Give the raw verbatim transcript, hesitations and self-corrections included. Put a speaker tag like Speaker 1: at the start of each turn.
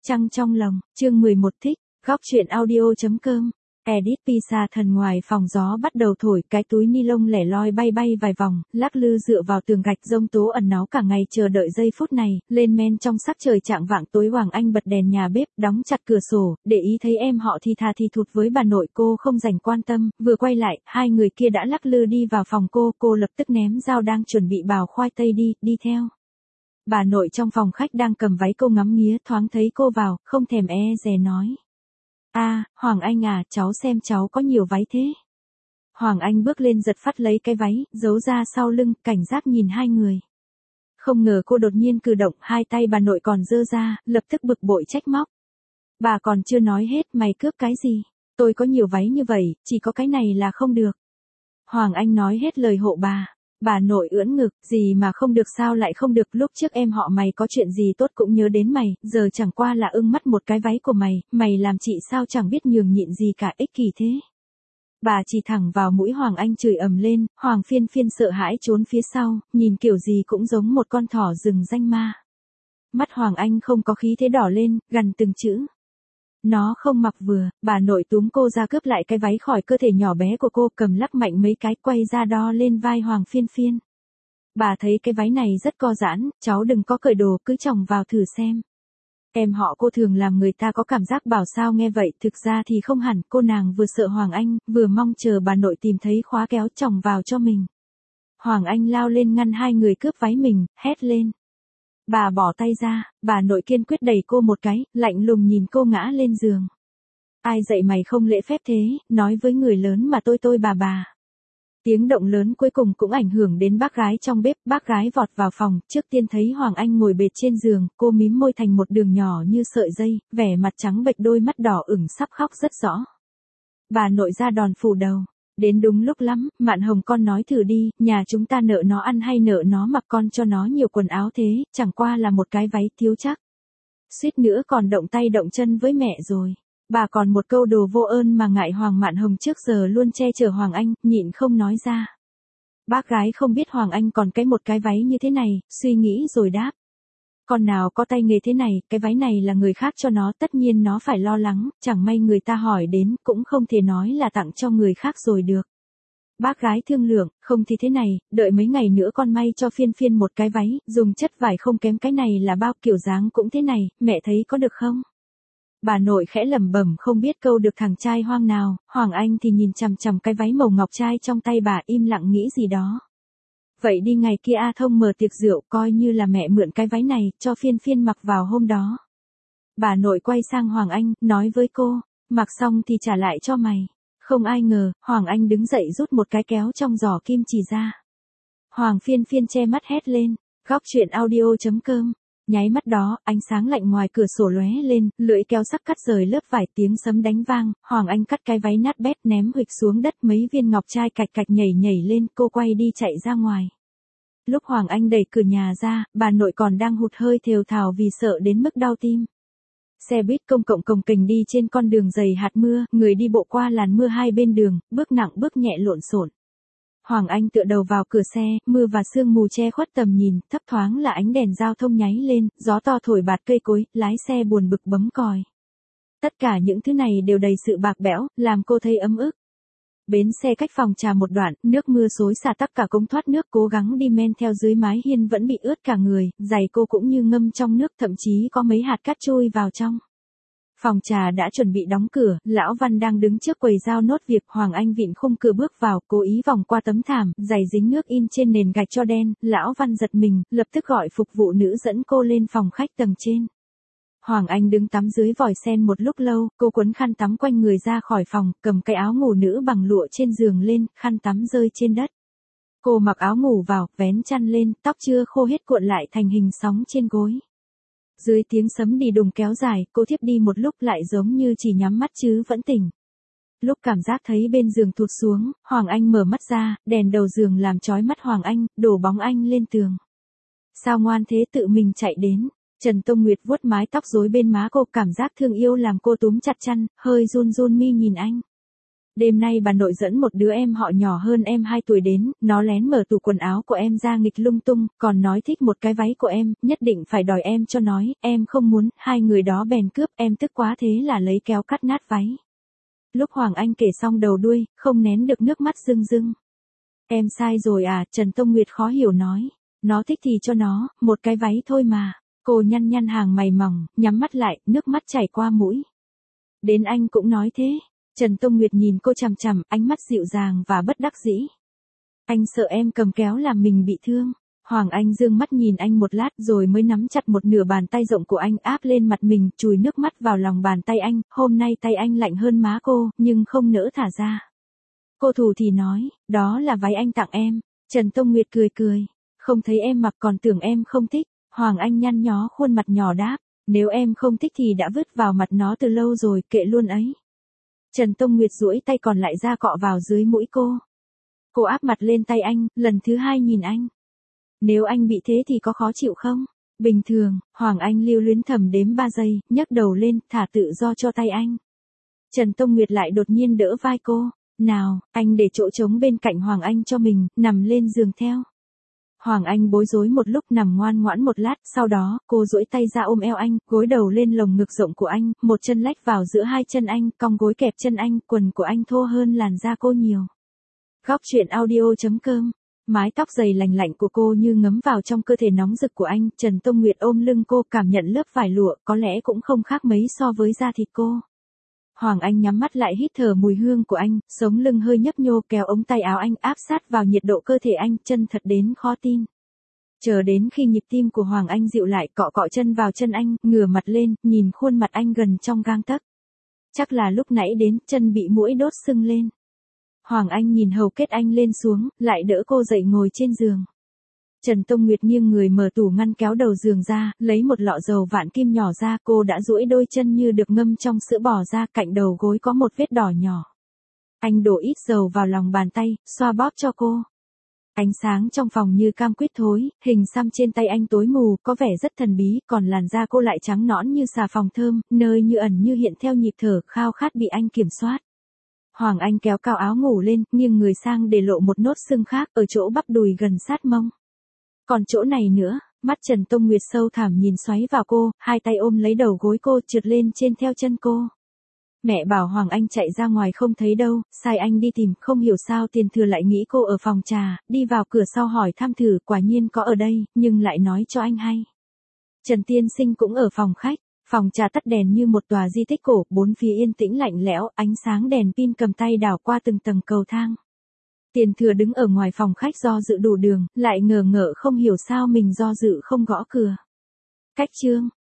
Speaker 1: Trăng trong lòng, chương mười một thích, góc truyện audio.com. Edit pizza thần ngoài phòng gió bắt đầu thổi, cái túi ni lông lẻ loi bay bay vài vòng, lắc lư dựa vào tường gạch, giông tố ẩn náu cả ngày chờ đợi giây phút này, lên men trong sắc trời chạng vạng tối. Hoàng Anh bật đèn nhà bếp, đóng chặt cửa sổ, để ý thấy em họ thì thà thì thụt với bà nội. Cô không dành quan tâm, vừa quay lại, hai người kia đã lắc lư đi vào phòng cô, cô lập tức ném dao đang chuẩn bị bào khoai tây đi, đi theo. Bà nội trong phòng khách đang cầm váy, cô ngắm nghía, thoáng thấy cô vào, không thèm e dè nói. A, à, Hoàng Anh à, cháu xem cháu có nhiều váy thế. Hoàng Anh bước lên giật phát lấy cái váy, giấu ra sau lưng, cảnh giác nhìn hai người. Không ngờ cô đột nhiên cử động, hai tay bà nội còn giơ ra, lập tức bực bội trách móc. Bà còn chưa nói hết, mày cướp cái gì? Tôi có nhiều váy như vậy, chỉ có cái này là không được. Hoàng Anh nói hết lời hộ bà. Bà nội ưỡn ngực, gì mà không được, sao lại không được, lúc trước em họ mày có chuyện gì tốt cũng nhớ đến mày, giờ chẳng qua là ưng mắt một cái váy của mày, mày làm chị sao chẳng biết nhường nhịn gì cả, ích kỷ thế. Bà chỉ thẳng vào mũi Hoàng Anh chửi ầm lên. Hoàng Phiên Phiên sợ hãi trốn phía sau, nhìn kiểu gì cũng giống một con thỏ rừng danh ma. Mắt Hoàng Anh không có khí thế đỏ lên, gằn từng chữ. Nó không mặc vừa. Bà nội túm cô ra cướp lại cái váy khỏi cơ thể nhỏ bé của cô, cầm lắc mạnh mấy cái, quay ra đo lên vai Hoàng Phiên Phiên. Bà thấy cái váy này rất co giãn, cháu đừng có cởi đồ, cứ chồng vào thử xem. Em họ cô thường làm người ta có cảm giác bảo sao nghe vậy, thực ra thì không hẳn, cô nàng vừa sợ Hoàng Anh, vừa mong chờ bà nội tìm thấy khóa kéo chồng vào cho mình. Hoàng Anh lao lên ngăn hai người cướp váy mình, hét lên. Bà bỏ tay ra, bà nội kiên quyết đẩy cô một cái, lạnh lùng nhìn cô ngã lên giường. Ai dạy mày không lễ phép thế, nói với người lớn mà tôi tôi bà bà. Tiếng động lớn cuối cùng cũng ảnh hưởng đến bác gái trong bếp, bác gái vọt vào phòng, trước tiên thấy Hoàng Anh ngồi bệt trên giường, cô mím môi thành một đường nhỏ như sợi dây, vẻ mặt trắng bệch, đôi mắt đỏ ửng sắp khóc rất rõ. Bà nội ra đòn phủ đầu. Đến đúng lúc lắm, Mạn Hồng con nói thử đi, nhà chúng ta nợ nó ăn hay nợ nó mặc, con cho nó nhiều quần áo thế, chẳng qua là một cái váy thiếu chắc. Suýt nữa còn động tay động chân với mẹ rồi. Bà còn một câu đồ vô ơn mà ngại Hoàng Mạn Hồng trước giờ luôn che chở Hoàng Anh, nhịn không nói ra. Bác gái không biết Hoàng Anh còn cái một cái váy như thế này, suy nghĩ rồi đáp. Con nào có tay nghề thế này, cái váy này là người khác cho nó, tất nhiên nó phải lo lắng, chẳng may người ta hỏi đến, cũng không thể nói là tặng cho người khác rồi được. Bác gái thương lượng, không thì thế này, đợi mấy ngày nữa con may cho Phiên Phiên một cái váy, dùng chất vải không kém cái này là bao, kiểu dáng cũng thế này, mẹ thấy có được không? Bà nội khẽ lẩm bẩm không biết câu được thằng trai hoang nào. Hoàng Anh thì nhìn chằm chằm cái váy màu ngọc trai trong tay bà, im lặng nghĩ gì đó. Vậy đi ngày kia A Thông mở tiệc rượu, coi như là mẹ mượn cái váy này, cho Phiên Phiên mặc vào hôm đó. Bà nội quay sang Hoàng Anh, nói với cô, mặc xong thì trả lại cho mày. Không ai ngờ, Hoàng Anh đứng dậy rút một cái kéo trong giỏ kim chỉ ra. Hoàng Phiên Phiên che mắt hét lên, góc truyện audio.com. Nháy mắt đó, ánh sáng lạnh ngoài cửa sổ lóe lên, lưỡi kéo sắc cắt rời lớp vải, tiếng sấm đánh vang, Hoàng Anh cắt cái váy nát bét ném huỵch xuống đất, mấy viên ngọc trai cạch cạch nhảy nhảy lên, cô quay đi chạy ra ngoài. Lúc Hoàng Anh đẩy cửa nhà ra, bà nội còn đang hụt hơi thều thào vì sợ đến mức đau tim. Xe buýt công cộng cồng kềnh đi trên con đường dày hạt mưa, người đi bộ qua làn mưa hai bên đường, bước nặng bước nhẹ lộn xộn. Hoàng Anh tựa đầu vào cửa xe, mưa và sương mù che khuất tầm nhìn, thấp thoáng là ánh đèn giao thông nháy lên, gió to thổi bạt cây cối, lái xe buồn bực bấm còi. Tất cả những thứ này đều đầy sự bạc bẽo, làm cô thấy ấm ức. Bến xe cách phòng trà một đoạn, nước mưa xối xả tắc cả cống thoát nước, cố gắng đi men theo dưới mái hiên vẫn bị ướt cả người, giày cô cũng như ngâm trong nước, thậm chí có mấy hạt cát trôi vào trong. Phòng trà đã chuẩn bị đóng cửa, Lão Văn đang đứng trước quầy giao nốt việc. Hoàng Anh vịn khung cửa bước vào, cố ý vòng qua tấm thảm, giày dính nước in trên nền gạch cho đen. Lão Văn giật mình, lập tức gọi phục vụ nữ dẫn cô lên phòng khách tầng trên. Hoàng Anh đứng tắm dưới vòi sen một lúc lâu, cô quấn khăn tắm quanh người ra khỏi phòng, cầm cái áo ngủ nữ bằng lụa trên giường lên, khăn tắm rơi trên đất. Cô mặc áo ngủ vào, vén chăn lên, tóc chưa khô hết cuộn lại thành hình sóng trên gối. Dưới tiếng sấm đi đùng kéo dài, cô thiếp đi một lúc, lại giống như chỉ nhắm mắt chứ vẫn tỉnh. Lúc cảm giác thấy bên giường thụt xuống, Hoàng Anh mở mắt ra, đèn đầu giường làm chói mắt Hoàng Anh, đổ bóng anh lên tường. Sao ngoan thế, tự mình chạy đến. Trần Tông Nguyệt vuốt mái tóc rối bên má cô, cảm giác thương yêu làm cô túm chặt chăn, hơi run run mi nhìn anh. Đêm nay bà nội dẫn một đứa em họ nhỏ hơn em hai tuổi đến, nó lén mở tủ quần áo của em ra nghịch lung tung, còn nói thích một cái váy của em, nhất định phải đòi em cho nói, em không muốn, hai người đó bèn cướp, em tức quá thế là lấy kéo cắt nát váy. Lúc Hoàng Anh kể xong đầu đuôi, không nén được nước mắt rưng rưng. Em sai rồi à, Trần Tông Nguyệt khó hiểu nói. Nó thích thì cho nó, một cái váy thôi mà. Cô nhăn nhăn hàng mày mỏng, nhắm mắt lại, nước mắt chảy qua mũi. Đến anh cũng nói thế. Trần Tông Nguyệt nhìn cô chằm chằm, ánh mắt dịu dàng và bất đắc dĩ. Anh sợ em cầm kéo làm mình bị thương. Hoàng Anh dương mắt nhìn anh một lát rồi mới nắm chặt một nửa bàn tay rộng của anh áp lên mặt mình, chùi nước mắt vào lòng bàn tay anh. Hôm nay tay anh lạnh hơn má cô, nhưng không nỡ thả ra. Cô thủ thì nói, đó là váy anh tặng em. Trần Tông Nguyệt cười cười. Không thấy em mặc còn tưởng em không thích. Hoàng Anh nhăn nhó khuôn mặt nhỏ đáp. Nếu em không thích thì đã vứt vào mặt nó từ lâu rồi, kệ luôn ấy. Trần Tông Nguyệt duỗi tay còn lại ra cọ vào dưới mũi cô. Cô áp mặt lên tay anh, lần thứ hai nhìn anh. Nếu anh bị thế thì có khó chịu không? Bình thường, Hoàng Anh lưu luyến thầm đếm ba giây, nhấc đầu lên, thả tự do cho tay anh. Trần Tông Nguyệt lại đột nhiên đỡ vai cô. Nào, anh để chỗ trống bên cạnh Hoàng Anh cho mình, nằm lên giường theo. Hoàng Anh bối rối một lúc nằm ngoan ngoãn một lát, sau đó, cô duỗi tay ra ôm eo anh, gối đầu lên lồng ngực rộng của anh, một chân lách vào giữa hai chân anh, cong gối kẹp chân anh, quần của anh thô hơn làn da cô nhiều. Góc truyện audio chấm com. Mái tóc dày lành lạnh của cô như ngấm vào trong cơ thể nóng rực của anh, Trần Tông Nguyệt ôm lưng cô cảm nhận lớp vải lụa, có lẽ cũng không khác mấy so với da thịt cô. Hoàng Anh nhắm mắt lại hít thở mùi hương của anh, sống lưng hơi nhấp nhô kéo ống tay áo anh áp sát vào nhiệt độ cơ thể anh, chân thật đến khó tin. Chờ đến khi nhịp tim của Hoàng Anh dịu lại cọ cọ chân vào chân anh, ngửa mặt lên, nhìn khuôn mặt anh gần trong gang tấc. Chắc là lúc nãy đến, chân bị muỗi đốt sưng lên. Hoàng Anh nhìn hầu kết anh lên xuống, lại đỡ cô dậy ngồi trên giường. Trần Tông Nguyệt nghiêng người mở tủ ngăn kéo đầu giường ra, lấy một lọ dầu vạn kim nhỏ ra, cô đã duỗi đôi chân như được ngâm trong sữa bò ra, cạnh đầu gối có một vết đỏ nhỏ. Anh đổ ít dầu vào lòng bàn tay, xoa bóp cho cô. Ánh sáng trong phòng như cam quýt thối, hình xăm trên tay anh tối mù, có vẻ rất thần bí, còn làn da cô lại trắng nõn như xà phòng thơm, nơi như ẩn như hiện theo nhịp thở, khao khát bị anh kiểm soát. Hoàng Anh kéo cao áo ngủ lên, nghiêng người sang để lộ một nốt sưng khác, ở chỗ bắp đùi gần sát mông. Còn chỗ này nữa, mắt Trần Tông Nguyệt sâu thẳm nhìn xoáy vào cô, hai tay ôm lấy đầu gối cô trượt lên trên theo chân cô. Mẹ bảo Hoàng Anh chạy ra ngoài không thấy đâu, sai anh đi tìm, không hiểu sao Tiền Thừa lại nghĩ cô ở phòng trà, đi vào cửa sau hỏi thăm thử, quả nhiên có ở đây, nhưng lại nói cho anh hay. Trần Tiên Sinh cũng ở phòng khách, phòng trà tắt đèn như một tòa di tích cổ, bốn phía yên tĩnh lạnh lẽo, ánh sáng đèn pin cầm tay đảo qua từng tầng cầu thang. Tiền Thừa đứng ở ngoài phòng khách do dự đủ đường, lại ngờ ngợ không hiểu sao mình do dự không gõ cửa. Cách chương